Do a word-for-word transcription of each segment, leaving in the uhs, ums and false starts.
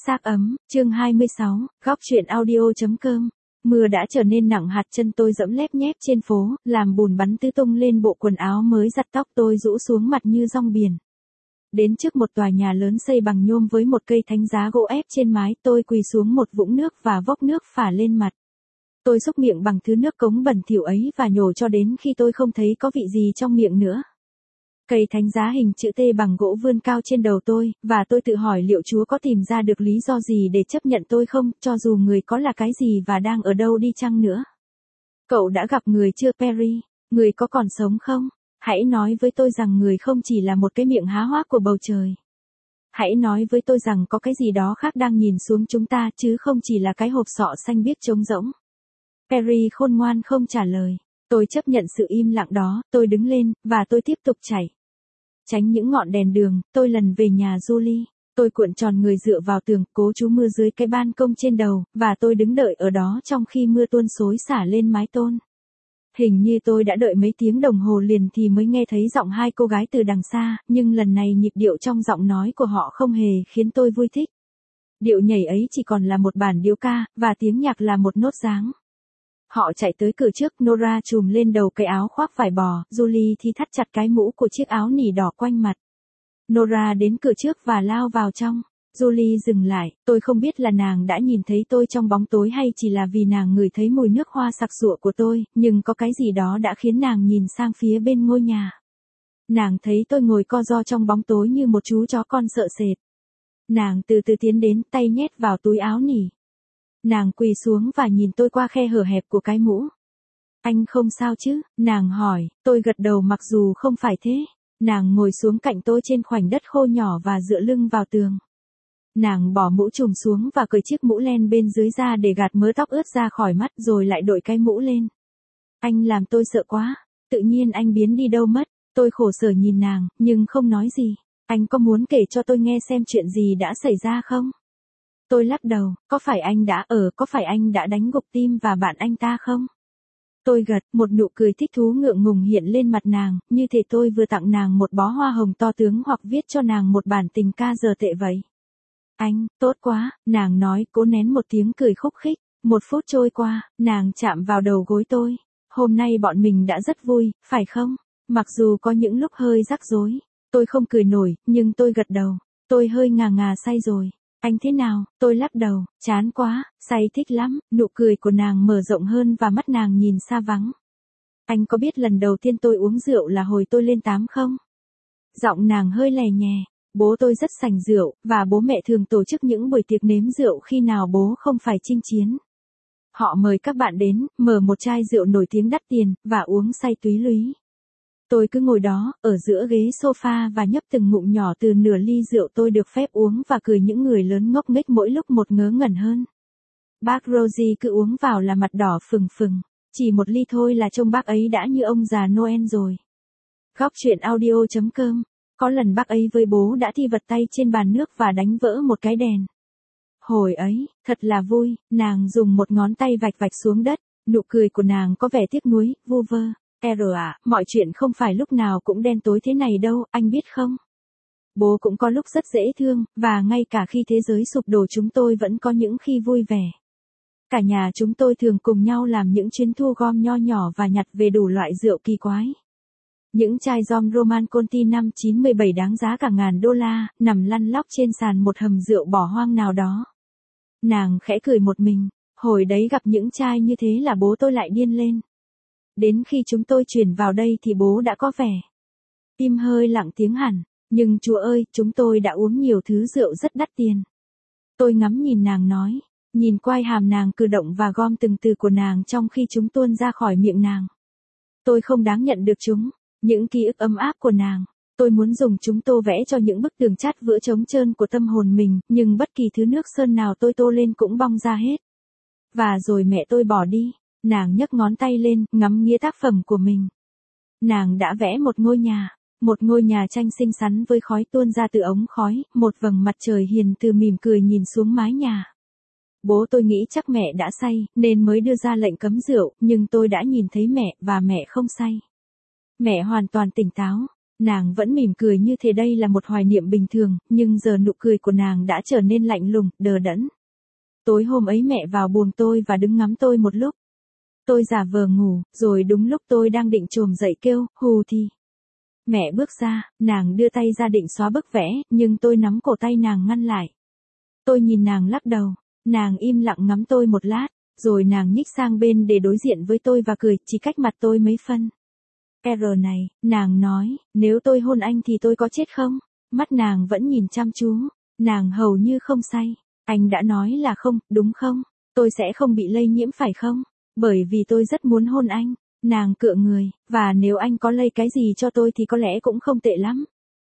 Xác ấm, chương hai mươi sáu, góc truyện audio.com. Mưa đã trở nên nặng hạt, chân tôi dẫm lép nhép trên phố, làm bùn bắn tứ tung lên bộ quần áo mới giặt, tóc tôi rũ xuống mặt như rong biển. Đến trước một tòa nhà lớn xây bằng nhôm với một cây thánh giá gỗ ép trên mái, tôi quỳ xuống một vũng nước và vốc nước phả lên mặt. Tôi xúc miệng bằng thứ nước cống bẩn thỉu ấy và nhổ cho đến khi tôi không thấy có vị gì trong miệng nữa. Cây thánh giá hình chữ T bằng gỗ vươn cao trên đầu tôi, và tôi tự hỏi liệu Chúa có tìm ra được lý do gì để chấp nhận tôi không, cho dù người có là cái gì và đang ở đâu đi chăng nữa. Cậu đã gặp người chưa Perry? Người có còn sống không? Hãy nói với tôi rằng người không chỉ là một cái miệng há hoác của bầu trời. Hãy nói với tôi rằng có cái gì đó khác đang nhìn xuống chúng ta chứ không chỉ là cái hộp sọ xanh biếc trống rỗng. Perry khôn ngoan không trả lời. Tôi chấp nhận sự im lặng đó, tôi đứng lên, và tôi tiếp tục chạy. Tránh những ngọn đèn đường, tôi lần về nhà Julie. Tôi cuộn tròn người dựa vào tường, cố trú mưa dưới cái ban công trên đầu, và tôi đứng đợi ở đó trong khi mưa tuôn xối xả lên mái tôn. Hình như tôi đã đợi mấy tiếng đồng hồ liền thì mới nghe thấy giọng hai cô gái từ đằng xa, nhưng lần này nhịp điệu trong giọng nói của họ không hề khiến tôi vui thích. Điệu nhảy ấy chỉ còn là một bản điệu ca, và tiếng nhạc là một nốt dáng. Họ chạy tới cửa trước, Nora trùm lên đầu cái áo khoác vải bò, Julie thì thắt chặt cái mũ của chiếc áo nỉ đỏ quanh mặt. Nora đến cửa trước và lao vào trong. Julie dừng lại, tôi không biết là nàng đã nhìn thấy tôi trong bóng tối hay chỉ là vì nàng ngửi thấy mùi nước hoa sặc sụa của tôi, nhưng có cái gì đó đã khiến nàng nhìn sang phía bên ngôi nhà. Nàng thấy tôi ngồi co ro trong bóng tối như một chú chó con sợ sệt. Nàng từ từ tiến đến, tay nhét vào túi áo nỉ. Nàng quỳ xuống và nhìn tôi qua khe hở hẹp của cái mũ. Anh không sao chứ? Nàng hỏi, tôi gật đầu mặc dù không phải thế. Nàng ngồi xuống cạnh tôi trên khoảnh đất khô nhỏ và dựa lưng vào tường. Nàng bỏ mũ trùm xuống và cởi chiếc mũ len bên dưới ra để gạt mớ tóc ướt ra khỏi mắt rồi lại đội cái mũ lên. Anh làm tôi sợ quá. Tự nhiên anh biến đi đâu mất. Tôi khổ sở nhìn nàng, nhưng không nói gì. Anh có muốn kể cho tôi nghe xem chuyện gì đã xảy ra không? Tôi lắc đầu, có phải anh đã ở, có phải anh đã đánh gục Tim và bạn anh ta không? Tôi gật, một nụ cười thích thú ngượng ngùng hiện lên mặt nàng, như thể tôi vừa tặng nàng một bó hoa hồng to tướng hoặc viết cho nàng một bản tình ca dở tệ vậy. Anh, tốt quá, nàng nói, cố nén một tiếng cười khúc khích. Một phút trôi qua, nàng chạm vào đầu gối tôi. Hôm nay bọn mình đã rất vui, phải không? Mặc dù có những lúc hơi rắc rối. Tôi không cười nổi, nhưng tôi gật đầu. Tôi hơi ngà ngà say rồi. Anh thế nào? Tôi lắc đầu, chán quá, say thích lắm, nụ cười của nàng mở rộng hơn và mắt nàng nhìn xa vắng. Anh có biết lần đầu tiên tôi uống rượu là hồi tôi lên tám không? Giọng nàng hơi lè nhè, bố tôi rất sành rượu, và bố mẹ thường tổ chức những buổi tiệc nếm rượu khi nào bố không phải chinh chiến. Họ mời các bạn đến, mở một chai rượu nổi tiếng đắt tiền, và uống say túy lúy. Tôi cứ ngồi đó, ở giữa ghế sofa và nhấp từng ngụm nhỏ từ nửa ly rượu tôi được phép uống và cười những người lớn ngốc nghếch mỗi lúc một ngớ ngẩn hơn. Bác Rosie cứ uống vào là mặt đỏ phừng phừng. Chỉ một ly thôi là trông bác ấy đã như ông già Noel rồi. Góc truyện audio.com. Có lần bác ấy với bố đã thi vật tay trên bàn nước và đánh vỡ một cái đèn. Hồi ấy, thật là vui, nàng dùng một ngón tay vạch vạch xuống đất, nụ cười của nàng có vẻ tiếc nuối, vu vơ. R à, mọi chuyện không phải lúc nào cũng đen tối thế này đâu, anh biết không? Bố cũng có lúc rất dễ thương, và ngay cả khi thế giới sụp đổ chúng tôi vẫn có những khi vui vẻ. Cả nhà chúng tôi thường cùng nhau làm những chuyến thu gom nho nhỏ và nhặt về đủ loại rượu kỳ quái. Những chai rom Roman Conti năm chín bảy đáng giá cả ngàn đô la, nằm lăn lóc trên sàn một hầm rượu bỏ hoang nào đó. Nàng khẽ cười một mình, hồi đấy gặp những chai như thế là bố tôi lại điên lên. Đến khi chúng tôi chuyển vào đây thì bố đã có vẻ im hơi lặng tiếng hẳn, nhưng Chúa ơi, chúng tôi đã uống nhiều thứ rượu rất đắt tiền. Tôi ngắm nhìn nàng nói, nhìn quai hàm nàng cử động và gom từng từ của nàng trong khi chúng tuôn ra khỏi miệng nàng. Tôi không đáng nhận được chúng, những ký ức ấm áp của nàng. Tôi muốn dùng chúng tô vẽ cho những bức tường chát vữa trống trơn của tâm hồn mình, nhưng bất kỳ thứ nước sơn nào tôi tô lên cũng bong ra hết. Và rồi mẹ tôi bỏ đi. Nàng nhấc ngón tay lên, ngắm nghía tác phẩm của mình. Nàng đã vẽ một ngôi nhà, một ngôi nhà tranh xinh xắn với khói tuôn ra từ ống khói, một vầng mặt trời hiền từ mỉm cười nhìn xuống mái nhà. Bố tôi nghĩ chắc mẹ đã say, nên mới đưa ra lệnh cấm rượu, nhưng tôi đã nhìn thấy mẹ, và mẹ không say. Mẹ hoàn toàn tỉnh táo. Nàng vẫn mỉm cười như thế, đây là một hoài niệm bình thường, nhưng giờ nụ cười của nàng đã trở nên lạnh lùng, đờ đẫn. Tối hôm ấy mẹ vào buồng tôi và đứng ngắm tôi một lúc. Tôi giả vờ ngủ, rồi đúng lúc tôi đang định chồm dậy kêu, hù thì. Mẹ bước ra, nàng đưa tay ra định xóa bức vẽ, nhưng tôi nắm cổ tay nàng ngăn lại. Tôi nhìn nàng lắc đầu, nàng im lặng ngắm tôi một lát, rồi nàng nhích sang bên để đối diện với tôi và cười, chỉ cách mặt tôi mấy phân. R này, nàng nói, nếu tôi hôn anh thì tôi có chết không? Mắt nàng vẫn nhìn chăm chú, nàng hầu như không say. Anh đã nói là không, đúng không? Tôi sẽ không bị lây nhiễm phải không? Bởi vì tôi rất muốn hôn anh. Nàng cựa người, và nếu anh có lây cái gì cho tôi thì có lẽ cũng không tệ lắm.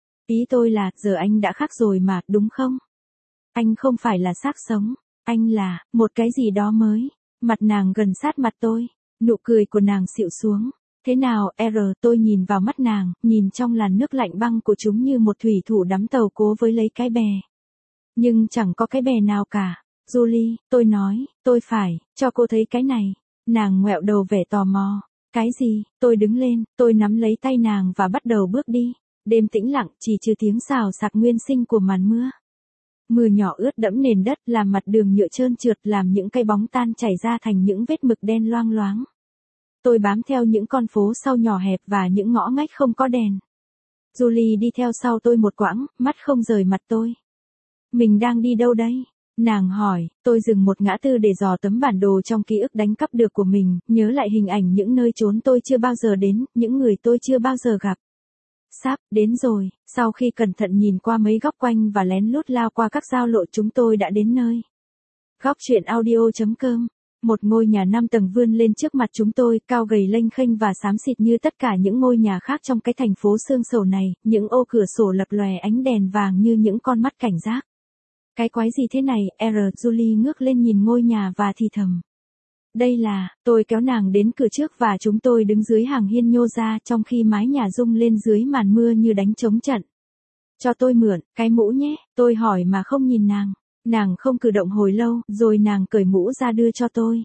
Ý tôi là, giờ anh đã khác rồi mà, đúng không? Anh không phải là xác sống, anh là, một cái gì đó mới. Mặt nàng gần sát mặt tôi, nụ cười của nàng xịu xuống. Thế nào, R, tôi nhìn vào mắt nàng, nhìn trong làn nước lạnh băng của chúng như một thủy thủ đắm tàu cố với lấy cái bè. Nhưng chẳng có cái bè nào cả. Julie, tôi nói, tôi phải, cho cô thấy cái này. Nàng ngoẹo đầu vẻ tò mò. Cái gì? Tôi đứng lên, tôi nắm lấy tay nàng và bắt đầu bước đi. Đêm tĩnh lặng, chỉ trừ tiếng xào xạc nguyên sinh của màn mưa. Mưa nhỏ ướt đẫm nền đất, làm mặt đường nhựa trơn trượt, làm những cây bóng tan chảy ra thành những vết mực đen loang loáng. Tôi bám theo những con phố sau nhỏ hẹp và những ngõ ngách không có đèn. Julie đi theo sau tôi một quãng, mắt không rời mặt tôi. Mình đang đi đâu đây? Nàng hỏi. Tôi dừng một ngã tư để dò tấm bản đồ trong ký ức đánh cắp được của mình, nhớ lại hình ảnh những nơi chốn tôi chưa bao giờ đến, những người tôi chưa bao giờ gặp. Sắp đến rồi. Sau khi cẩn thận nhìn qua mấy góc quanh và lén lút lao qua các giao lộ, chúng tôi đã đến nơi. Góc truyện audio chấm com. Một ngôi nhà năm tầng vươn lên trước mặt chúng tôi, cao gầy lênh khênh và xám xịt như tất cả những ngôi nhà khác trong cái thành phố xương sầu này, những ô cửa sổ lập lòe ánh đèn vàng như những con mắt cảnh giác. Cái quái gì thế này? R. Julie ngước lên nhìn ngôi nhà và thì thầm. Đây là, tôi kéo nàng đến cửa trước và chúng tôi đứng dưới hàng hiên nhô ra trong khi mái nhà rung lên dưới màn mưa như đánh trống trận. Cho tôi mượn, cái mũ nhé, tôi hỏi mà không nhìn nàng. Nàng không cử động hồi lâu, rồi nàng cởi mũ ra đưa cho tôi.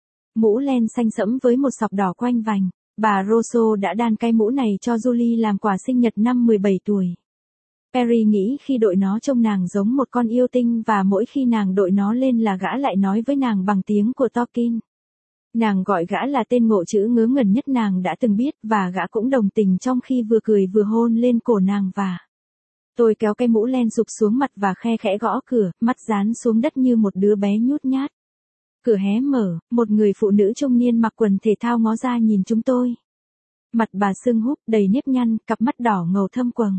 Mũ len xanh sẫm với một sọc đỏ quanh vành. Bà Rosso đã đan cái mũ này cho Julie làm quà sinh nhật năm mười bảy tuổi. Perry nghĩ khi đội nó trông nàng giống một con yêu tinh và mỗi khi nàng đội nó lên là gã lại nói với nàng bằng tiếng của Tolkien. Nàng gọi gã là tên ngộ chữ ngớ ngẩn nhất nàng đã từng biết và gã cũng đồng tình trong khi vừa cười vừa hôn lên cổ nàng và... Tôi kéo cái mũ len sụp xuống mặt và khe khẽ gõ cửa, mắt dán xuống đất như một đứa bé nhút nhát. Cửa hé mở, một người phụ nữ trung niên mặc quần thể thao ngó ra nhìn chúng tôi. Mặt bà sưng húp, đầy nếp nhăn, cặp mắt đỏ ngầu thâm quầng.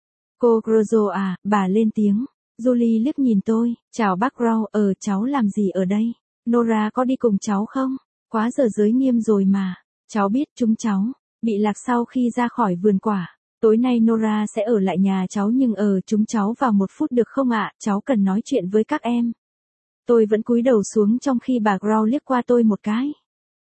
Cô Grozo à, bà lên tiếng. Julie liếc nhìn tôi, chào bác Row, ờ cháu làm gì ở đây? Nora có đi cùng cháu không? Quá giờ giới nghiêm rồi mà. Cháu biết chúng cháu, bị lạc sau khi ra khỏi vườn quả. Tối nay Nora sẽ ở lại nhà cháu nhưng ở chúng cháu vào một phút được không ạ, cháu cần nói chuyện với các em. Tôi vẫn cúi đầu xuống trong khi bà Grow liếc qua tôi một cái.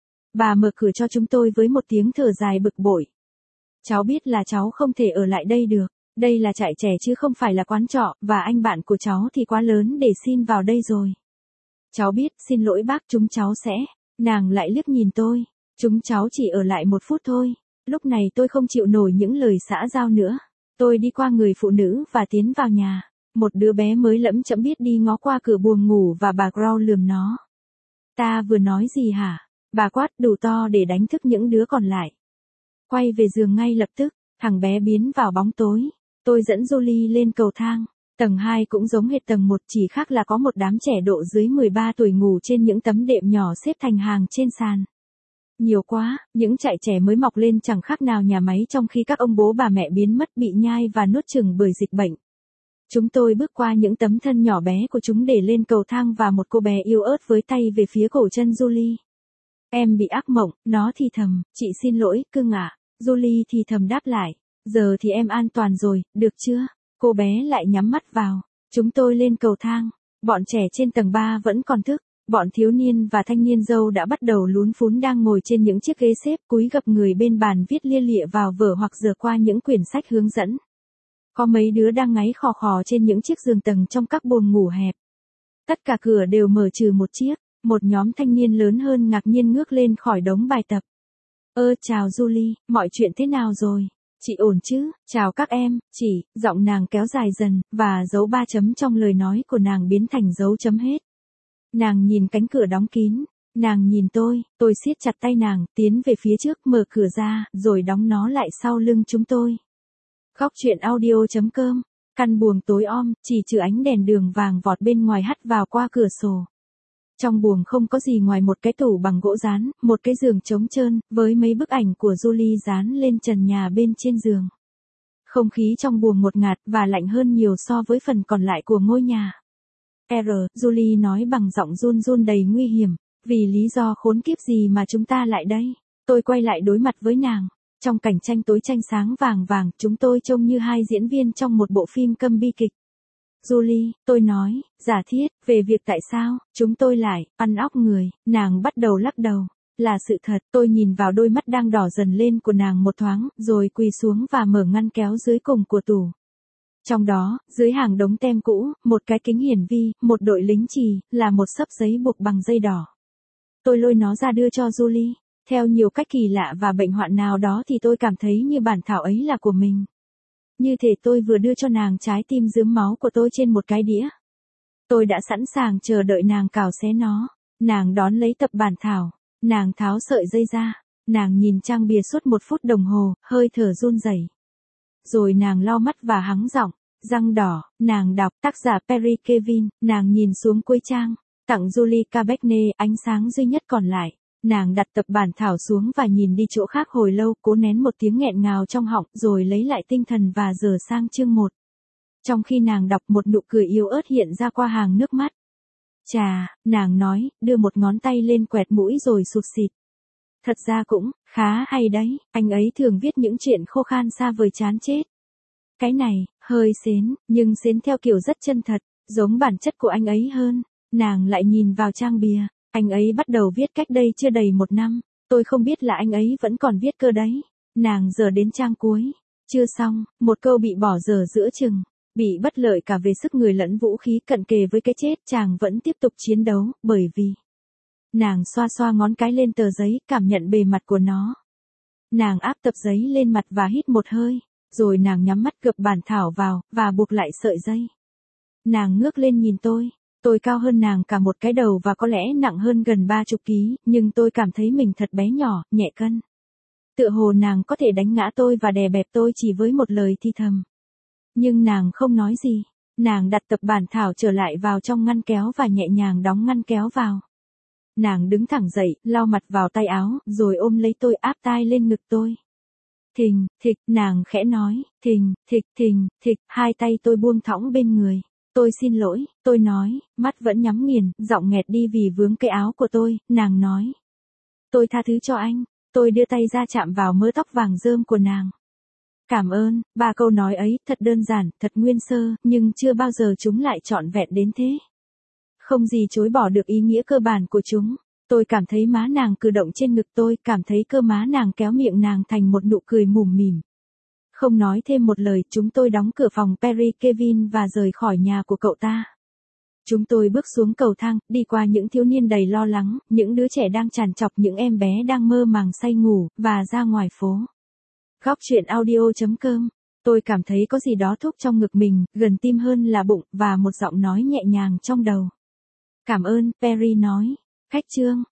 Bà mở cửa cho chúng tôi với một tiếng thở dài bực bội. Cháu biết là cháu không thể ở lại đây được. Đây là trại trẻ chứ không phải là quán trọ, và anh bạn của cháu thì quá lớn để xin vào đây rồi. Cháu biết, xin lỗi bác, chúng cháu sẽ... Nàng lại liếc nhìn tôi. Chúng cháu chỉ ở lại một phút thôi. Lúc này tôi không chịu nổi những lời xã giao nữa. Tôi đi qua người phụ nữ và tiến vào nhà. Một đứa bé mới lẫm chẫm biết đi ngó qua cửa buồng ngủ và bà Grow lườm nó. Ta vừa nói gì hả? Bà quát đủ to để đánh thức những đứa còn lại. Quay về giường ngay lập tức, thằng bé biến vào bóng tối. Tôi dẫn Julie lên cầu thang. Tầng hai cũng giống hệt tầng một, chỉ khác là có một đám trẻ độ dưới mười ba tuổi ngủ trên những tấm đệm nhỏ xếp thành hàng trên sàn. Nhiều quá, những trại trẻ mới mọc lên chẳng khác nào nhà máy trong khi các ông bố bà mẹ biến mất, bị nhai và nuốt chửng bởi dịch bệnh. Chúng tôi bước qua những tấm thân nhỏ bé của chúng để lên cầu thang và một cô bé yếu ớt với tay về phía cổ chân Julie. Em bị ác mộng, nó thì thầm, chị xin lỗi, cưng ạ. Julie thì thầm đáp lại, giờ thì em an toàn rồi, được chưa? Cô bé lại nhắm mắt vào. Chúng tôi lên cầu thang. Bọn trẻ trên tầng ba vẫn còn thức. Bọn thiếu niên và thanh niên dâu đã bắt đầu lún phún đang ngồi trên những chiếc ghế xếp cúi gập người bên bàn viết lia lịa vào vở hoặc dở qua những quyển sách hướng dẫn. Có mấy đứa đang ngáy khò khò trên những chiếc giường tầng trong các buồng ngủ hẹp. Tất cả cửa đều mở trừ một chiếc. Một nhóm thanh niên lớn hơn ngạc nhiên ngước lên khỏi đống bài tập. Ơ chào Julie, mọi chuyện thế nào rồi? Chị ổn chứ, chào các em, chị, giọng nàng kéo dài dần, và dấu ba chấm trong lời nói của nàng biến thành dấu chấm hết. Nàng nhìn cánh cửa đóng kín, nàng nhìn tôi, tôi siết chặt tay nàng, tiến về phía trước mở cửa ra, rồi đóng nó lại sau lưng chúng tôi. Góc truyện audio.com, căn buồng tối om, chỉ trừ ánh đèn đường vàng vọt bên ngoài hắt vào qua cửa sổ. Trong buồng không có gì ngoài một cái tủ bằng gỗ dán, một cái giường trống trơn, với mấy bức ảnh của Julie dán lên trần nhà bên trên giường. Không khí trong buồng ngột ngạt và lạnh hơn nhiều so với phần còn lại của ngôi nhà. R, Julie nói bằng giọng run run đầy nguy hiểm, vì lý do khốn kiếp gì mà chúng ta lại đây? Tôi quay lại đối mặt với nàng. Trong cảnh tranh tối tranh sáng vàng vàng, chúng tôi trông như hai diễn viên trong một bộ phim câm bi kịch. Julie, tôi nói, giả thiết, về việc tại sao, chúng tôi lại, ăn óc người, nàng bắt đầu lắc đầu. Là sự thật, tôi nhìn vào đôi mắt đang đỏ dần lên của nàng một thoáng, rồi quỳ xuống và mở ngăn kéo dưới cùng của tủ. Trong đó, dưới hàng đống tem cũ, một cái kính hiển vi, một đội lính chì, là một xấp giấy buộc bằng dây đỏ. Tôi lôi nó ra đưa cho Julie. Theo nhiều cách kỳ lạ và bệnh hoạn nào đó thì tôi cảm thấy như bản thảo ấy là của mình. Như thể tôi vừa đưa cho nàng trái tim rướm máu của tôi trên một cái đĩa. Tôi đã sẵn sàng chờ đợi nàng cào xé nó. Nàng đón lấy tập bản thảo. Nàng tháo sợi dây ra. Nàng nhìn trang bìa suốt một phút đồng hồ, hơi thở run rẩy. Rồi nàng lau mắt và hắng giọng. Răng đỏ, nàng đọc, tác giả Perry Kevin. Nàng nhìn xuống cuối trang. Tặng Julie Cabernet, ánh sáng duy nhất còn lại. Nàng đặt tập bản thảo xuống và nhìn đi chỗ khác hồi lâu, cố nén một tiếng nghẹn ngào trong họng, rồi lấy lại tinh thần và dở sang chương một. Trong khi nàng đọc, một nụ cười yếu ớt hiện ra qua hàng nước mắt. Chà, nàng nói, đưa một ngón tay lên quẹt mũi rồi sụt sịt. Thật ra cũng, khá hay đấy, anh ấy thường viết những chuyện khô khan xa vời chán chết. Cái này, hơi xến, nhưng xến theo kiểu rất chân thật, giống bản chất của anh ấy hơn. Nàng lại nhìn vào trang bìa. Anh ấy bắt đầu viết cách đây chưa đầy một năm, tôi không biết là anh ấy vẫn còn viết cơ đấy. Nàng giờ đến trang cuối, chưa xong, một câu bị bỏ dở giữa chừng, bị bất lợi cả về sức người lẫn vũ khí cận kề với cái chết, chàng vẫn tiếp tục chiến đấu, bởi vì... Nàng xoa xoa ngón cái lên tờ giấy, cảm nhận bề mặt của nó. Nàng áp tập giấy lên mặt và hít một hơi, rồi nàng nhắm mắt gập bản thảo vào, và buộc lại sợi dây. Nàng ngước lên nhìn tôi. Tôi cao hơn nàng cả một cái đầu và có lẽ nặng hơn gần ba chục ký, nhưng tôi cảm thấy mình thật bé nhỏ, nhẹ cân. Tựa hồ nàng có thể đánh ngã tôi và đè bẹp tôi chỉ với một lời thi thầm. Nhưng nàng không nói gì. Nàng đặt tập bản thảo trở lại vào trong ngăn kéo và nhẹ nhàng đóng ngăn kéo vào. Nàng đứng thẳng dậy, lau mặt vào tay áo, rồi ôm lấy tôi, áp tai lên ngực tôi. Thình, thịch, nàng khẽ nói, thình, thịch, thình, thịch, hai tay tôi buông thõng bên người. Tôi xin lỗi, tôi nói, mắt vẫn nhắm nghiền, giọng nghẹt đi vì vướng cái áo của tôi, nàng nói. Tôi tha thứ cho anh, tôi đưa tay ra chạm vào mớ tóc vàng rơm của nàng. Cảm ơn, ba câu nói ấy, thật đơn giản, thật nguyên sơ, nhưng chưa bao giờ chúng lại trọn vẹn đến thế. Không gì chối bỏ được ý nghĩa cơ bản của chúng. Tôi cảm thấy má nàng cử động trên ngực tôi, cảm thấy cơ má nàng kéo miệng nàng thành một nụ cười mủm mỉm. Không nói thêm một lời, chúng tôi đóng cửa phòng Perry Kevin và rời khỏi nhà của cậu ta. Chúng tôi bước xuống cầu thang, đi qua những thiếu niên đầy lo lắng, những đứa trẻ đang trằn trọc, những em bé đang mơ màng say ngủ, và ra ngoài phố. Góc truyện audio.com. Tôi cảm thấy có gì đó thúc trong ngực mình, gần tim hơn là bụng, và một giọng nói nhẹ nhàng trong đầu. Cảm ơn, Perry nói. Khách chương.